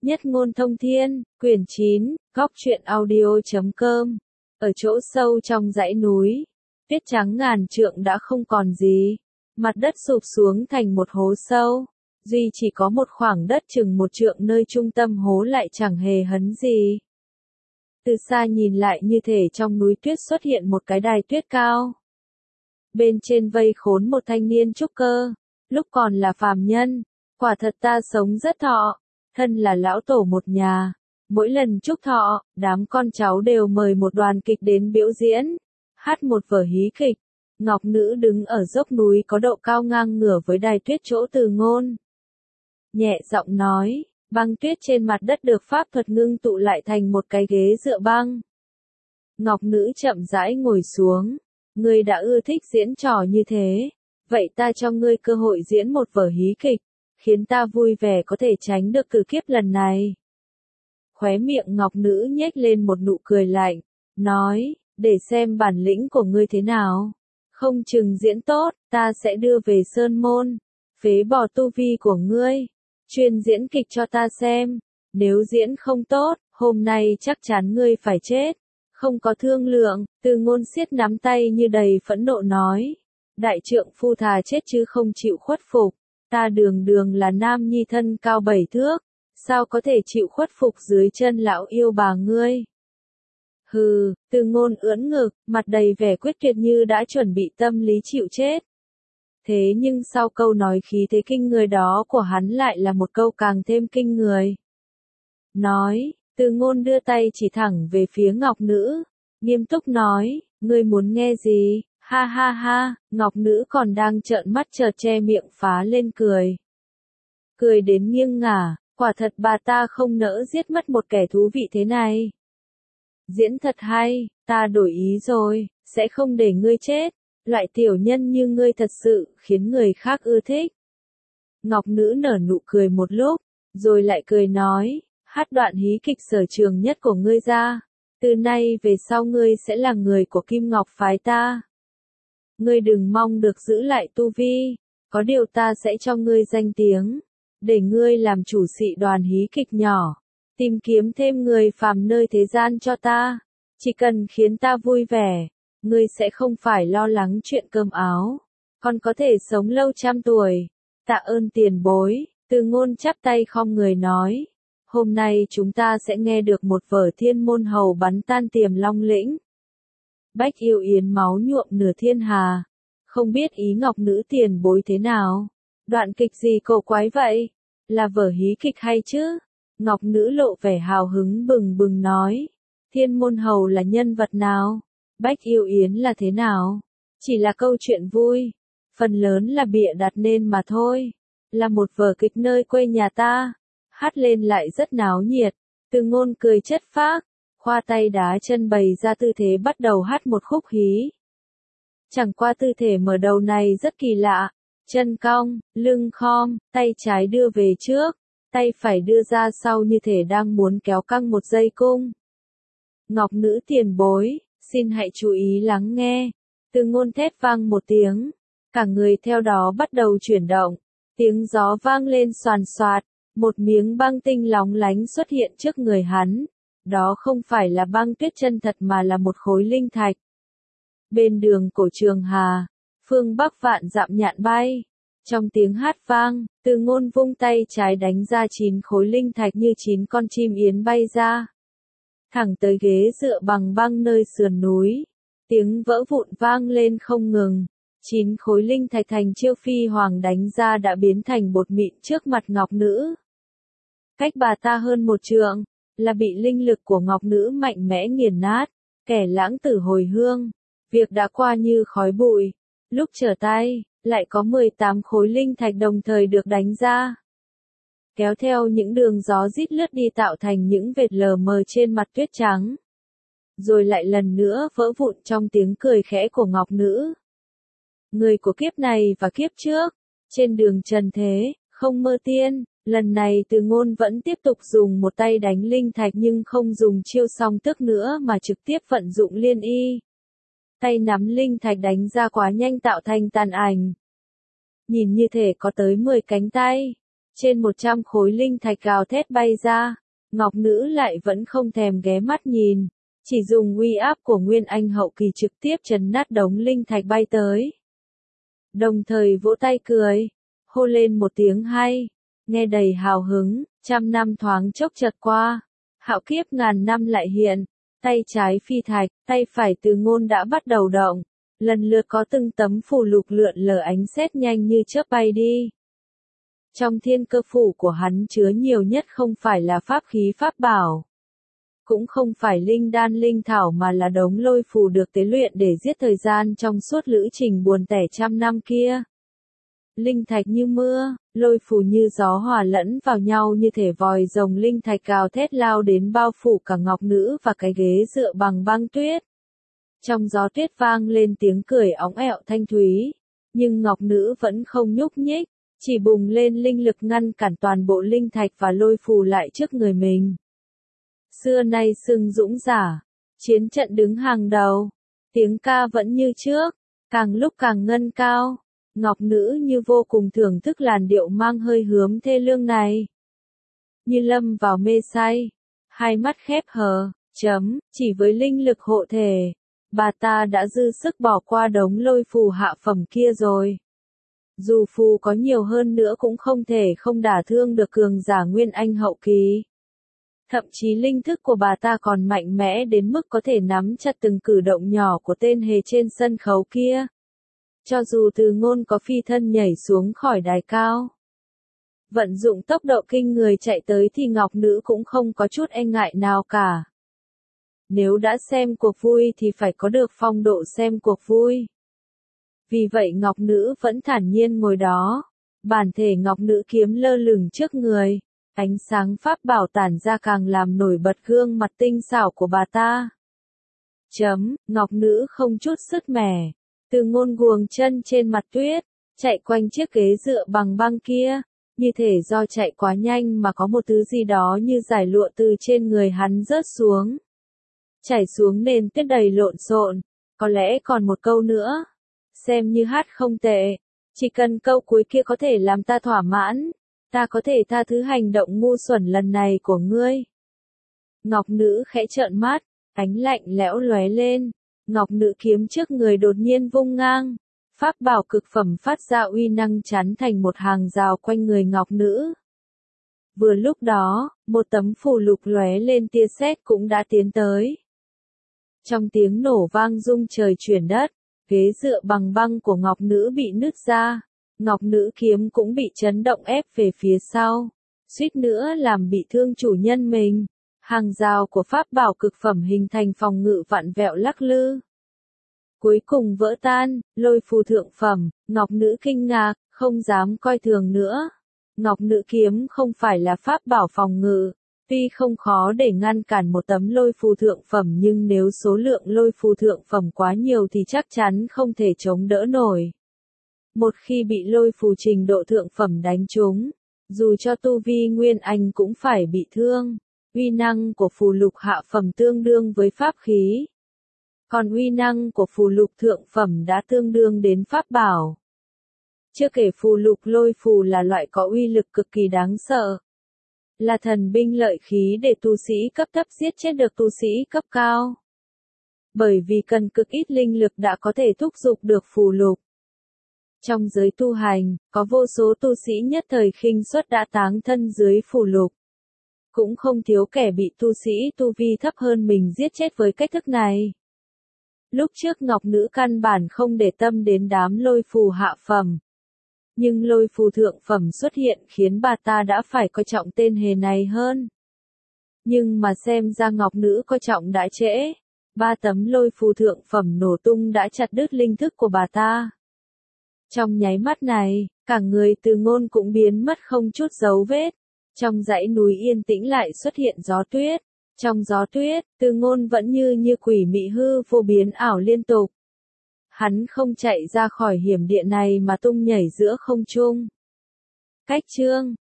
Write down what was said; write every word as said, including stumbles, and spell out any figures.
Nhất ngôn thông thiên, quyển chín, góc truyện audio chấm com. Ở chỗ sâu trong dãy núi, tuyết trắng ngàn trượng đã không còn gì. Mặt đất sụp xuống thành một hố sâu. Duy chỉ có một khoảng đất chừng một trượng nơi trung tâm hố lại chẳng hề hấn gì. Từ xa nhìn lại như thể trong núi tuyết xuất hiện một cái đài tuyết cao. Bên trên vây khốn một thanh niên trúc cơ, lúc còn là phàm nhân. Quả thật ta sống rất thọ, thân là lão tổ một nhà. Mỗi lần chúc thọ, đám con cháu đều mời một đoàn kịch đến biểu diễn, hát một vở hí kịch. Ngọc Nữ đứng ở dốc núi có độ cao ngang ngửa với đài tuyết chỗ Từ Ngôn. Nhẹ giọng nói, băng tuyết trên mặt đất được pháp thuật ngưng tụ lại thành một cái ghế dựa băng. Ngọc Nữ chậm rãi ngồi xuống, ngươi đã ưa thích diễn trò như thế, vậy ta cho ngươi cơ hội diễn một vở hí kịch, khiến ta vui vẻ có thể tránh được cử kiếp lần này. Khóe miệng Ngọc Nữ nhếch lên một nụ cười lạnh, nói, để xem bản lĩnh của ngươi thế nào. Không chừng diễn tốt, ta sẽ đưa về Sơn Môn, phế bỏ tu vi của ngươi, chuyên diễn kịch cho ta xem. Nếu diễn không tốt, hôm nay chắc chắn ngươi phải chết. Không có thương lượng, Từ Ngôn siết nắm tay như đầy phẫn nộ nói. Đại trượng phu thà chết chứ không chịu khuất phục. Ta đường đường là nam nhi thân cao bảy thước, sao có thể chịu khuất phục dưới chân lão yêu bà ngươi. Hừ, Từ Ngôn ưỡn ngực, mặt đầy vẻ quyết tuyệt như đã chuẩn bị tâm lý chịu chết. Thế nhưng sau câu nói khí thế kinh người đó của hắn lại là một câu càng thêm kinh người. Nói, Từ Ngôn đưa tay chỉ thẳng về phía Ngọc Nữ, nghiêm túc nói, ngươi muốn nghe gì? Ha ha ha, Ngọc Nữ còn đang trợn mắt chợt che miệng phá lên cười. Cười đến nghiêng ngả, quả thật bà ta không nỡ giết mất một kẻ thú vị thế này. Diễn thật hay, ta đổi ý rồi, sẽ không để ngươi chết. Loại tiểu nhân như ngươi thật sự khiến người khác ưa thích. Ngọc Nữ nở nụ cười một lúc, rồi lại cười nói, hát đoạn hí kịch sở trường nhất của ngươi ra. Từ nay về sau ngươi sẽ là người của Kim Ngọc phái ta. Ngươi đừng mong được giữ lại tu vi, có điều ta sẽ cho ngươi danh tiếng, để ngươi làm chủ sĩ đoàn hí kịch nhỏ, tìm kiếm thêm người phàm nơi thế gian cho ta. Chỉ cần khiến ta vui vẻ, ngươi sẽ không phải lo lắng chuyện cơm áo, còn có thể sống lâu trăm tuổi. Tạ ơn tiền bối, Từ Ngôn chắp tay khom người nói. Hôm nay chúng ta sẽ nghe được một vở Thiên Môn Hầu bắn tan Tiềm Long Lĩnh. Bách yêu yến máu nhuộm nửa thiên hà. Không biết ý Ngọc Nữ tiền bối thế nào? Đoạn kịch gì cổ quái vậy? Là vở hí kịch hay chứ? Ngọc Nữ lộ vẻ hào hứng bừng bừng nói. Thiên Môn Hầu là nhân vật nào? Bách yêu yến là thế nào? Chỉ là câu chuyện vui. Phần lớn là bịa đặt nên mà thôi. Là một vở kịch nơi quê nhà ta. Hát lên lại rất náo nhiệt. Từ Ngôn cười chất phác, khoa tay đá chân bày ra tư thế bắt đầu hát một khúc hí. Chẳng qua tư thể mở đầu này rất kỳ lạ. Chân cong, lưng khom, tay trái đưa về trước, tay phải đưa ra sau như thể đang muốn kéo căng một dây cung. Ngọc Nữ tiền bối, xin hãy chú ý lắng nghe. Từ Ngôn thét vang một tiếng, cả người theo đó bắt đầu chuyển động. Tiếng gió vang lên xoàn xoạt, một miếng băng tinh lóng lánh xuất hiện trước người hắn. Đó không phải là băng tuyết chân thật mà là một khối linh thạch. Bên đường cổ Trường Hà, phương Bắc vạn dặm nhạn bay. Trong tiếng hát vang, Từ Ngôn vung tay trái đánh ra chín khối linh thạch như chín con chim yến bay ra. Thẳng tới ghế dựa bằng băng nơi sườn núi. Tiếng vỡ vụn vang lên không ngừng. Chín khối linh thạch thành chiêu phi hoàng đánh ra đã biến thành bột mịn trước mặt Ngọc Nữ. Cách bà ta hơn một trượng, là bị linh lực của Ngọc Nữ mạnh mẽ nghiền nát. Kẻ lãng tử hồi hương, việc đã qua như khói bụi. Lúc trở tay, lại có mười tám khối linh thạch đồng thời được đánh ra. Kéo theo những đường gió rít lướt đi tạo thành những vệt lờ mờ trên mặt tuyết trắng. Rồi lại lần nữa vỡ vụn trong tiếng cười khẽ của Ngọc Nữ. Người của kiếp này và kiếp trước, trên đường trần thế, không mơ tiên, lần này Từ Ngôn vẫn tiếp tục dùng một tay đánh linh thạch nhưng không dùng chiêu song tức nữa mà trực tiếp vận dụng liên y. Tay nắm linh thạch đánh ra quá nhanh tạo thành tàn ảnh. Nhìn như thể có tới mười cánh tay. Trên một trăm khối linh thạch gào thét bay ra, Ngọc Nữ lại vẫn không thèm ghé mắt nhìn, chỉ dùng uy áp của Nguyên Anh hậu kỳ trực tiếp trấn nát đống linh thạch bay tới. Đồng thời vỗ tay cười, hô lên một tiếng hay, nghe đầy hào hứng, trăm năm thoáng chốc chợt qua, hạo kiếp ngàn năm lại hiện, tay trái phi thạch, tay phải Từ Ngôn đã bắt đầu động, lần lượt có từng tấm phù lục lượn lờ ánh sét nhanh như chớp bay đi. Trong thiên cơ phủ của hắn chứa nhiều nhất không phải là pháp khí pháp bảo, cũng không phải linh đan linh thảo mà là đống lôi phù được tế luyện để giết thời gian trong suốt lữ trình buồn tẻ trăm năm kia. Linh thạch như mưa, lôi phù như gió hòa lẫn vào nhau như thể vòi rồng linh thạch gào thét lao đến bao phủ cả Ngọc Nữ và cái ghế dựa bằng băng tuyết. Trong gió tuyết vang lên tiếng cười óng ẹo thanh thúy, nhưng Ngọc Nữ vẫn không nhúc nhích, chỉ bùng lên linh lực ngăn cản toàn bộ linh thạch và lôi phù lại trước người mình. Xưa nay xưng dũng giả, chiến trận đứng hàng đầu, tiếng ca vẫn như trước, càng lúc càng ngân cao. Ngọc Nữ như vô cùng thưởng thức làn điệu mang hơi hướng thê lương này. Như lâm vào mê say, hai mắt khép hờ, chấm, chỉ với linh lực hộ thể, bà ta đã dư sức bỏ qua đống lôi phù hạ phẩm kia rồi. Dù phù có nhiều hơn nữa cũng không thể không đả thương được cường giả Nguyên Anh hậu kỳ. Thậm chí linh thức của bà ta còn mạnh mẽ đến mức có thể nắm chặt từng cử động nhỏ của tên hề trên sân khấu kia. Cho dù Từ Ngôn có phi thân nhảy xuống khỏi đài cao, vận dụng tốc độ kinh người chạy tới thì Ngọc Nữ cũng không có chút e ngại nào cả. Nếu đã xem cuộc vui thì phải có được phong độ xem cuộc vui. Vì vậy Ngọc Nữ vẫn thản nhiên ngồi đó, bản thể Ngọc Nữ kiếm lơ lửng trước người, ánh sáng pháp bảo tản ra càng làm nổi bật gương mặt tinh xảo của bà ta. Chấm, Ngọc Nữ không chút sứt mẻ. Từ Ngôn guồng chân trên mặt tuyết, chạy quanh chiếc ghế dựa bằng băng kia, như thể do chạy quá nhanh mà có một thứ gì đó như giải lụa từ trên người hắn rớt xuống. Chảy xuống nền tuyết đầy lộn xộn, có lẽ còn một câu nữa. Xem như hát không tệ, chỉ cần câu cuối kia có thể làm ta thỏa mãn, ta có thể tha thứ hành động ngu xuẩn lần này của ngươi. Ngọc Nữ khẽ trợn mắt, ánh lạnh lẽo lóe lên. Ngọc Nữ kiếm trước người đột nhiên vung ngang, pháp bảo cực phẩm phát ra uy năng chắn thành một hàng rào quanh người Ngọc Nữ. Vừa lúc đó, một tấm phù lục lóe lên tia sét cũng đã tiến tới. Trong tiếng nổ vang rung trời chuyển đất, ghế dựa bằng băng của Ngọc Nữ bị nứt ra, Ngọc Nữ kiếm cũng bị chấn động ép về phía sau, suýt nữa làm bị thương chủ nhân mình. Hàng rào của pháp bảo cực phẩm hình thành phòng ngự vặn vẹo lắc lư. Cuối cùng vỡ tan, lôi phù thượng phẩm, Ngọc Nữ kinh ngạc, không dám coi thường nữa. Ngọc Nữ kiếm không phải là pháp bảo phòng ngự, tuy không khó để ngăn cản một tấm lôi phù thượng phẩm nhưng nếu số lượng lôi phù thượng phẩm quá nhiều thì chắc chắn không thể chống đỡ nổi. Một khi bị lôi phù trình độ thượng phẩm đánh trúng, dù cho tu vi Nguyên Anh cũng phải bị thương. Uy năng của phù lục hạ phẩm tương đương với pháp khí. Còn uy năng của phù lục thượng phẩm đã tương đương đến pháp bảo. Chưa kể phù lục lôi phù là loại có uy lực cực kỳ đáng sợ. Là thần binh lợi khí để tu sĩ cấp thấp giết chết được tu sĩ cấp cao. Bởi vì cần cực ít linh lực đã có thể thúc giục được phù lục. Trong giới tu hành, có vô số tu sĩ nhất thời khinh suất đã táng thân dưới phù lục. Cũng không thiếu kẻ bị tu sĩ tu vi thấp hơn mình giết chết với cách thức này. Lúc trước Ngọc Nữ căn bản không để tâm đến đám lôi phù hạ phẩm. Nhưng lôi phù thượng phẩm xuất hiện khiến bà ta đã phải coi trọng tên hề này hơn. Nhưng mà xem ra Ngọc Nữ coi trọng đã trễ. Ba tấm lôi phù thượng phẩm nổ tung đã chặt đứt linh thức của bà ta. Trong nháy mắt này, cả người Từ Ngôn cũng biến mất không chút dấu vết. Trong dãy núi yên tĩnh lại xuất hiện gió tuyết. Trong gió tuyết, Từ Ngôn vẫn như như quỷ mị hư vô biến ảo liên tục. Hắn không chạy ra khỏi hiểm địa này mà tung nhảy giữa không trung. Cách chương